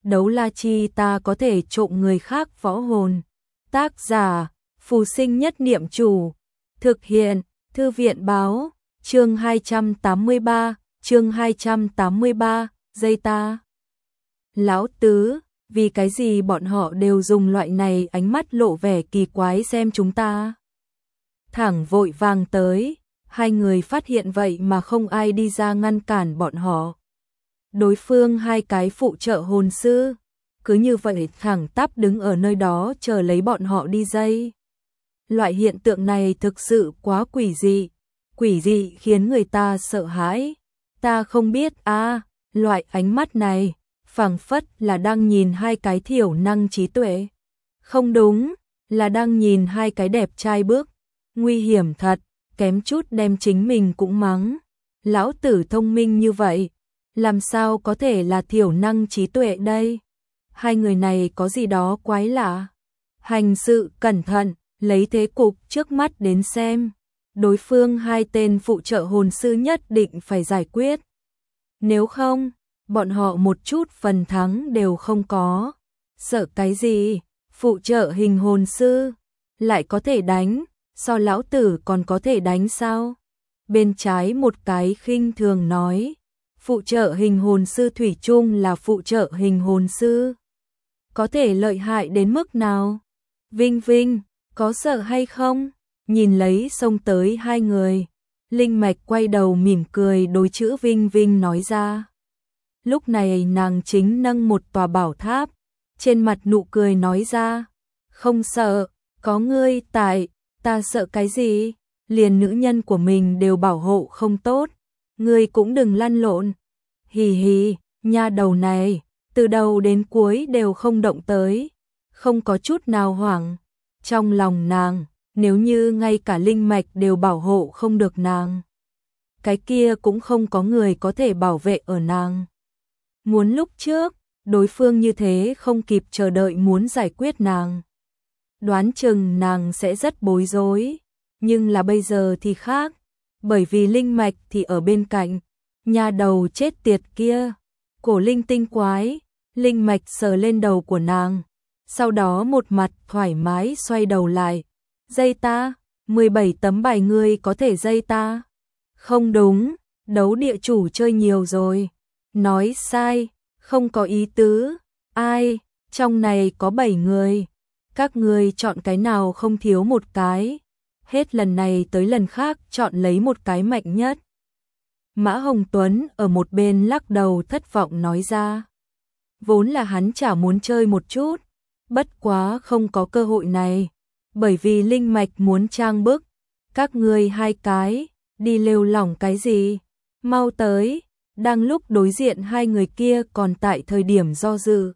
đấu la chi ta có thể trộm người khác võ hồn. Tác giả, Phù Sinh Nhất Niệm Chủ. Thực hiện, Thư viện báo, chương 283, giây ta. Lão tứ, vì cái gì bọn họ đều dùng loại này ánh mắt lộ vẻ kỳ quái xem chúng ta? Thẳng vội vàng tới, hai người phát hiện vậy mà không ai đi ra ngăn cản bọn họ. Đối phương hai cái phụ trợ hồn sư, cứ như vậy thẳng tắp đứng ở nơi đó chờ lấy bọn họ đi dây. Loại hiện tượng này thực sự quá quỷ dị khiến người ta sợ hãi. Ta không biết loại ánh mắt này, phảng phất là đang nhìn hai cái thiểu năng trí tuệ. Không đúng, là đang nhìn hai cái đẹp trai bước. Nguy hiểm thật, kém chút đem chính mình cũng mắng. Lão tử thông minh như vậy, làm sao có thể là thiểu năng trí tuệ đây? Hai người này có gì đó quái lạ. Hành sự cẩn thận, lấy thế cục trước mắt đến xem. Đối phương hai tên phụ trợ hồn sư nhất định phải giải quyết. Nếu không, bọn họ một chút phần thắng đều không có. Sợ cái gì? Phụ trợ hình hồn sư lại có thể đánh, so lão tử còn có thể đánh sao? Bên trái một cái khinh thường nói, phụ trợ hình hồn sư thủy chung là phụ trợ hình hồn sư. Có thể lợi hại đến mức nào? Vinh Vinh, có sợ hay không? Nhìn lấy xông tới hai người, Linh Mạch quay đầu mỉm cười đối chữ Vinh Vinh nói ra. Lúc này nàng chính nâng một tòa bảo tháp, trên mặt nụ cười nói ra, không sợ, có ngươi tại, ta sợ cái gì? Liền nữ nhân của mình đều bảo hộ không tốt, ngươi cũng đừng lăn lộn. Hì hì, nha đầu này, từ đầu đến cuối đều không động tới, không có chút nào hoảng. Trong lòng nàng, nếu như ngay cả Linh Mạch đều bảo hộ không được nàng, cái kia cũng không có người có thể bảo vệ ở nàng. Muốn lúc trước, đối phương như thế không kịp chờ đợi muốn giải quyết nàng, đoán chừng nàng sẽ rất bối rối. Nhưng là bây giờ thì khác, bởi vì Linh Mạch thì ở bên cạnh. Nhà đầu chết tiệt kia, cổ linh tinh quái. Linh Mạch sờ lên đầu của nàng, sau đó một mặt thoải mái xoay đầu lại. Dây ta, 17 tấm bài ngươi có thể dây ta? Không đúng, đấu địa chủ chơi nhiều rồi. Nói sai, không có ý tứ. Ai, trong này có 7 người, các ngươi chọn cái nào không thiếu một cái. Hết lần này tới lần khác chọn lấy một cái mạnh nhất. Mã Hồng Tuấn ở một bên lắc đầu thất vọng nói ra. Vốn là hắn chả muốn chơi một chút, bất quá không có cơ hội này, bởi vì Linh Mạch muốn trang bức. Các ngươi hai cái, đi lêu lỏng cái gì? Mau tới. Đang lúc đối diện hai người kia còn tại thời điểm do dự,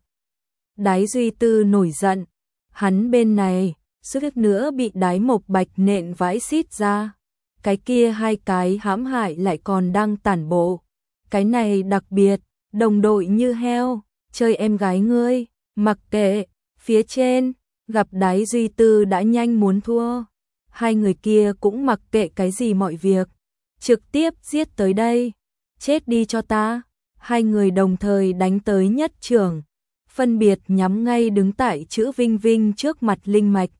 Đái Duy Tư nổi giận, hắn bên này suýt nữa bị Đái Mộc Bạch nện vãi xít ra. Cái kia hai cái hãm hại lại còn đang tản bộ. Cái này đặc biệt, đồng đội như heo, chơi em gái ngươi, mặc kệ. Phía trên, gặp Đái Duy Tư đã nhanh muốn thua. Hai người kia cũng mặc kệ cái gì mọi việc, trực tiếp giết tới đây. Chết đi cho ta. Hai người đồng thời đánh tới nhất trường, phân biệt nhắm ngay đứng tại chữ Vinh Vinh trước mặt Linh Mạch.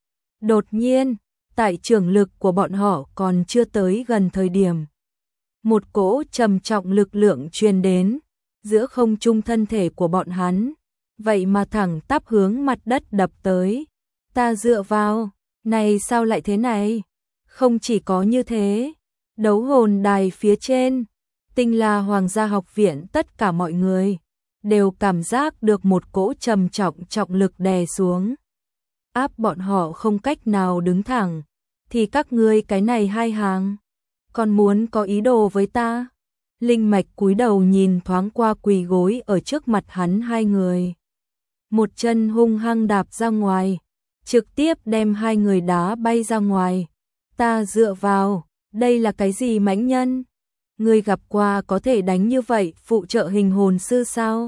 Đột nhiên, tại trường lực của bọn họ còn chưa tới gần thời điểm, một cỗ trầm trọng lực lượng truyền đến, giữa không trung thân thể của bọn hắn, vậy mà thẳng tắp hướng mặt đất đập tới. Ta dựa vào, này sao lại thế này? Không chỉ có như thế, đấu hồn đài phía trên, Tinh La Hoàng gia học viện tất cả mọi người đều cảm giác được một cỗ trầm trọng trọng lực đè xuống, áp bọn họ không cách nào đứng thẳng. Thì các ngươi cái này hai hàng, còn muốn có ý đồ với ta? Linh Mạch cúi đầu nhìn thoáng qua quỳ gối ở trước mặt hắn hai người, một chân hung hăng đạp ra ngoài, trực tiếp đem hai người đá bay ra ngoài. Ta dựa vào, đây là cái gì mãnh nhân? Ngươi gặp qua có thể đánh như vậy phụ trợ hình hồn sư sao?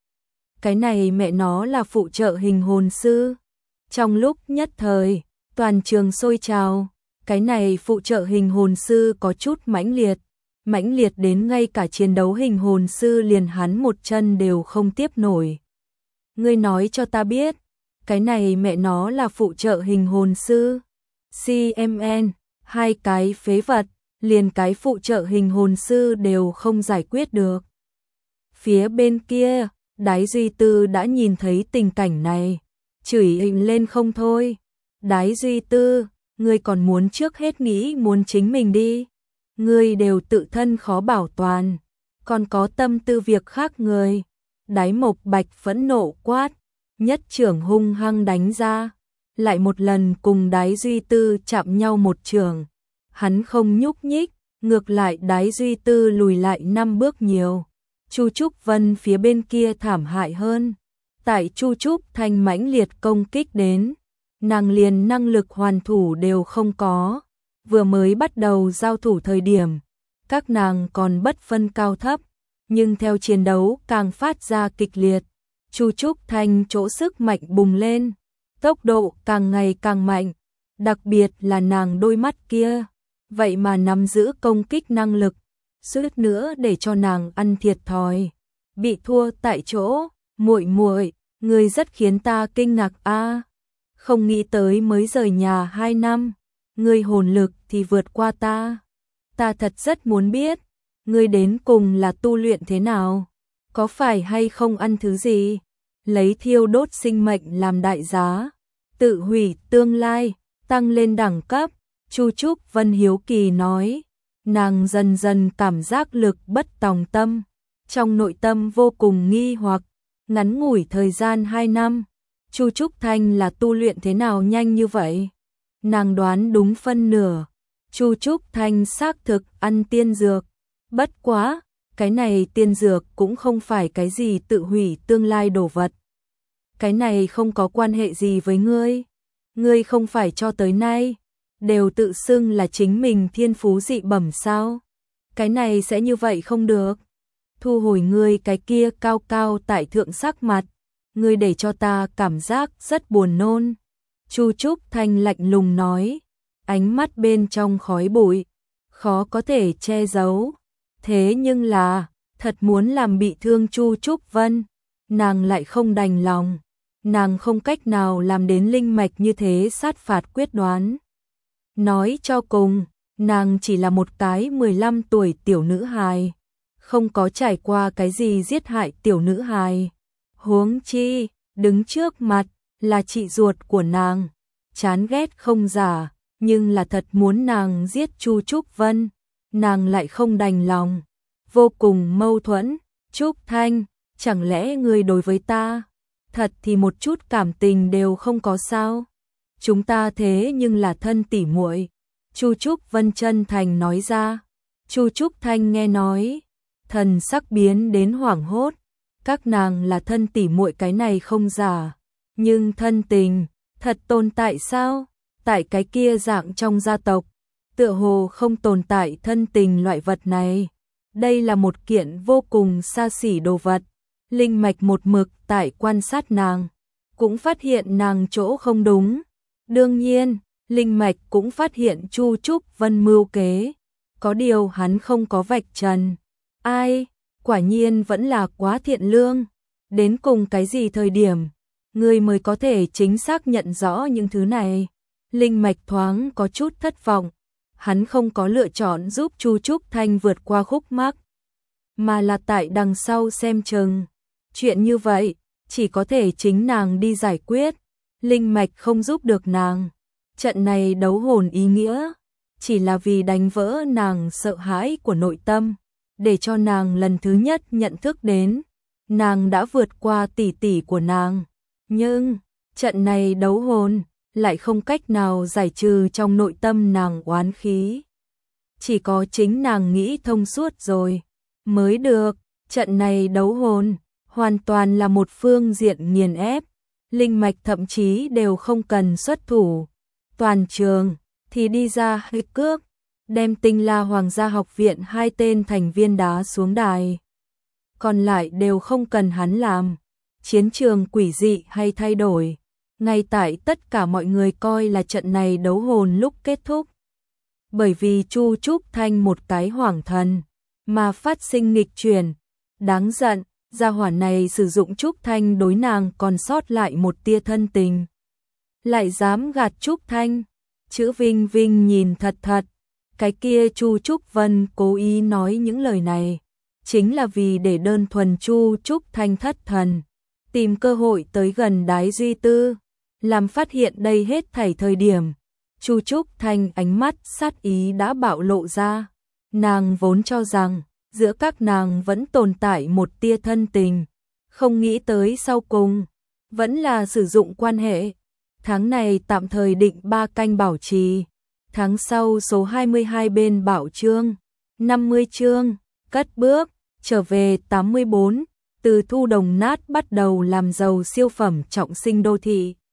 Cái này mẹ nó là phụ trợ hình hồn sư. Trong lúc nhất thời, toàn trường sôi trào. Cái này phụ trợ hình hồn sư có chút mãnh liệt đến ngay cả chiến đấu hình hồn sư liền hắn một chân đều không tiếp nổi. Ngươi nói cho ta biết, cái này mẹ nó là phụ trợ hình hồn sư. CMN, hai cái phế vật, liền cái phụ trợ hình hồn sư đều không giải quyết được. Phía bên kia, Đái Duy Tư đã nhìn thấy tình cảnh này, chửi hình lên không thôi. Đái Duy Tư, ngươi còn muốn trước hết nghĩ muốn chính mình đi. Ngươi đều tự thân khó bảo toàn, còn có tâm tư việc khác người. Đái Mộc Bạch phẫn nộ quát, nhất trưởng hung hăng đánh ra, lại một lần cùng Đái Duy Tư chạm nhau một trường. Hắn không nhúc nhích, ngược lại Đái Duy Tư lùi lại 5 bước nhiều. Chu Trúc Vân phía bên kia thảm hại hơn. Tại Chu Trúc Thanh mãnh liệt công kích đến, nàng liền năng lực hoàn thủ đều không có. Vừa mới bắt đầu giao thủ thời điểm, các nàng còn bất phân cao thấp, nhưng theo chiến đấu càng phát ra kịch liệt, Chu Trúc Thanh chỗ sức mạnh bùng lên, tốc độ càng ngày càng mạnh, đặc biệt là nàng đôi mắt kia, vậy mà nắm giữ công kích năng lực, suýt nữa để cho nàng ăn thiệt thòi, bị thua tại chỗ. Muội muội, ngươi rất khiến ta kinh ngạc a. Không nghĩ tới mới rời nhà 2 năm, ngươi hồn lực thì vượt qua ta. Ta thật rất muốn biết, ngươi đến cùng là tu luyện thế nào, có phải hay không ăn thứ gì, lấy thiêu đốt sinh mệnh làm đại giá, tự hủy tương lai, tăng lên đẳng cấp. Chu Trúc Vân hiếu kỳ nói, nàng dần dần cảm giác lực bất tòng tâm, trong nội tâm vô cùng nghi hoặc, ngắn ngủi thời gian 2 năm, Chu Trúc Thanh là tu luyện thế nào nhanh như vậy? Nàng đoán đúng phân nửa, Chu Trúc Thanh xác thực ăn tiên dược, bất quá, cái này tiên dược cũng không phải cái gì tự hủy tương lai đồ vật. Cái này không có quan hệ gì với ngươi, ngươi không phải cho tới nay đều tự xưng là chính mình thiên phú dị bẩm sao? Cái này sẽ như vậy không được. Thu hồi ngươi cái kia cao cao tại thượng sắc mặt, ngươi để cho ta cảm giác rất buồn nôn. Chu Trúc Thanh lạnh lùng nói, ánh mắt bên trong khói bụi, khó có thể che giấu. Thế nhưng là, thật muốn làm bị thương Chu Trúc Vân, nàng lại không đành lòng. Nàng không cách nào làm đến linh mạch như thế sát phạt quyết đoán. Nói cho cùng, nàng chỉ là một cái 15 tuổi tiểu nữ hài, không có trải qua cái gì giết hại tiểu nữ hài. Huống chi, đứng trước mặt là chị ruột của nàng, chán ghét không giả, nhưng là thật muốn nàng giết Chu Trúc Vân, nàng lại không đành lòng. Vô cùng mâu thuẫn. Trúc Thanh, chẳng lẽ ngươi đối với ta thật thì một chút cảm tình đều không có sao? Chúng ta thế nhưng là thân tỉ muội. Chu Trúc Vân chân thành nói ra. Chu Trúc Thanh nghe nói, thần sắc biến đến hoảng hốt. Các nàng là thân tỉ muội cái này không giả, nhưng thân tình thật tồn tại sao? Tại cái kia dạng trong gia tộc, tựa hồ không tồn tại thân tình loại vật này. Đây là một kiện vô cùng xa xỉ đồ vật. Linh mạch một mực tại quan sát nàng, cũng phát hiện nàng chỗ không đúng. Đương nhiên, Linh mạch cũng phát hiện Chu Trúc Vân mưu kế. Có điều hắn không có vạch trần. Ai, quả nhiên vẫn là quá thiện lương. Đến cùng cái gì thời điểm, người mới có thể chính xác nhận rõ những thứ này. Linh mạch thoáng có chút thất vọng. Hắn không có lựa chọn giúp Chu Trúc Thanh vượt qua khúc mắc, mà là tại đằng sau xem chừng. Chuyện như vậy, chỉ có thể chính nàng đi giải quyết. Linh mạch không giúp được nàng. Trận này đấu hồn ý nghĩa, chỉ là vì đánh vỡ nàng sợ hãi của nội tâm, để cho nàng lần thứ nhất nhận thức đến, nàng đã vượt qua tỷ tỷ của nàng. Nhưng, trận này đấu hồn, lại không cách nào giải trừ trong nội tâm nàng oán khí. Chỉ có chính nàng nghĩ thông suốt rồi, mới được. Trận này đấu hồn, hoàn toàn là một phương diện nghiền ép. Linh mạch thậm chí đều không cần xuất thủ. Toàn trường thì đi ra hơi cước, đem Tinh La Hoàng gia học viện 2 tên thành viên đá xuống đài. Còn lại đều không cần hắn làm. Chiến trường quỷ dị hay thay đổi, ngay tại tất cả mọi người coi là trận này đấu hồn lúc kết thúc. Bởi vì Chu Trúc Thanh một cái hoàng thần mà phát sinh nghịch chuyển, đáng giận, gia hỏa này sử dụng Trúc Thanh đối nàng còn sót lại một tia thân tình. Lại dám gạt Trúc Thanh, chữ Vinh Vinh nhìn thật thật, cái kia Chu Trúc Vân cố ý nói những lời này, chính là vì để đơn thuần Chu Trúc Thanh thất thần, tìm cơ hội tới gần Đái Duy Tư, làm phát hiện đây hết thảy thời điểm. Chu Trúc Thanh ánh mắt sát ý đã bạo lộ ra, nàng vốn cho rằng giữa các nàng vẫn tồn tại một tia thân tình, không nghĩ tới sau cùng vẫn là sử dụng quan hệ. Tháng này tạm thời định 3 canh bảo trì, tháng sau số 22 bên bảo chương, 50 chương, cất bước, trở về 84, từ thu đồng nát bắt đầu làm giàu siêu phẩm trọng sinh đô thị.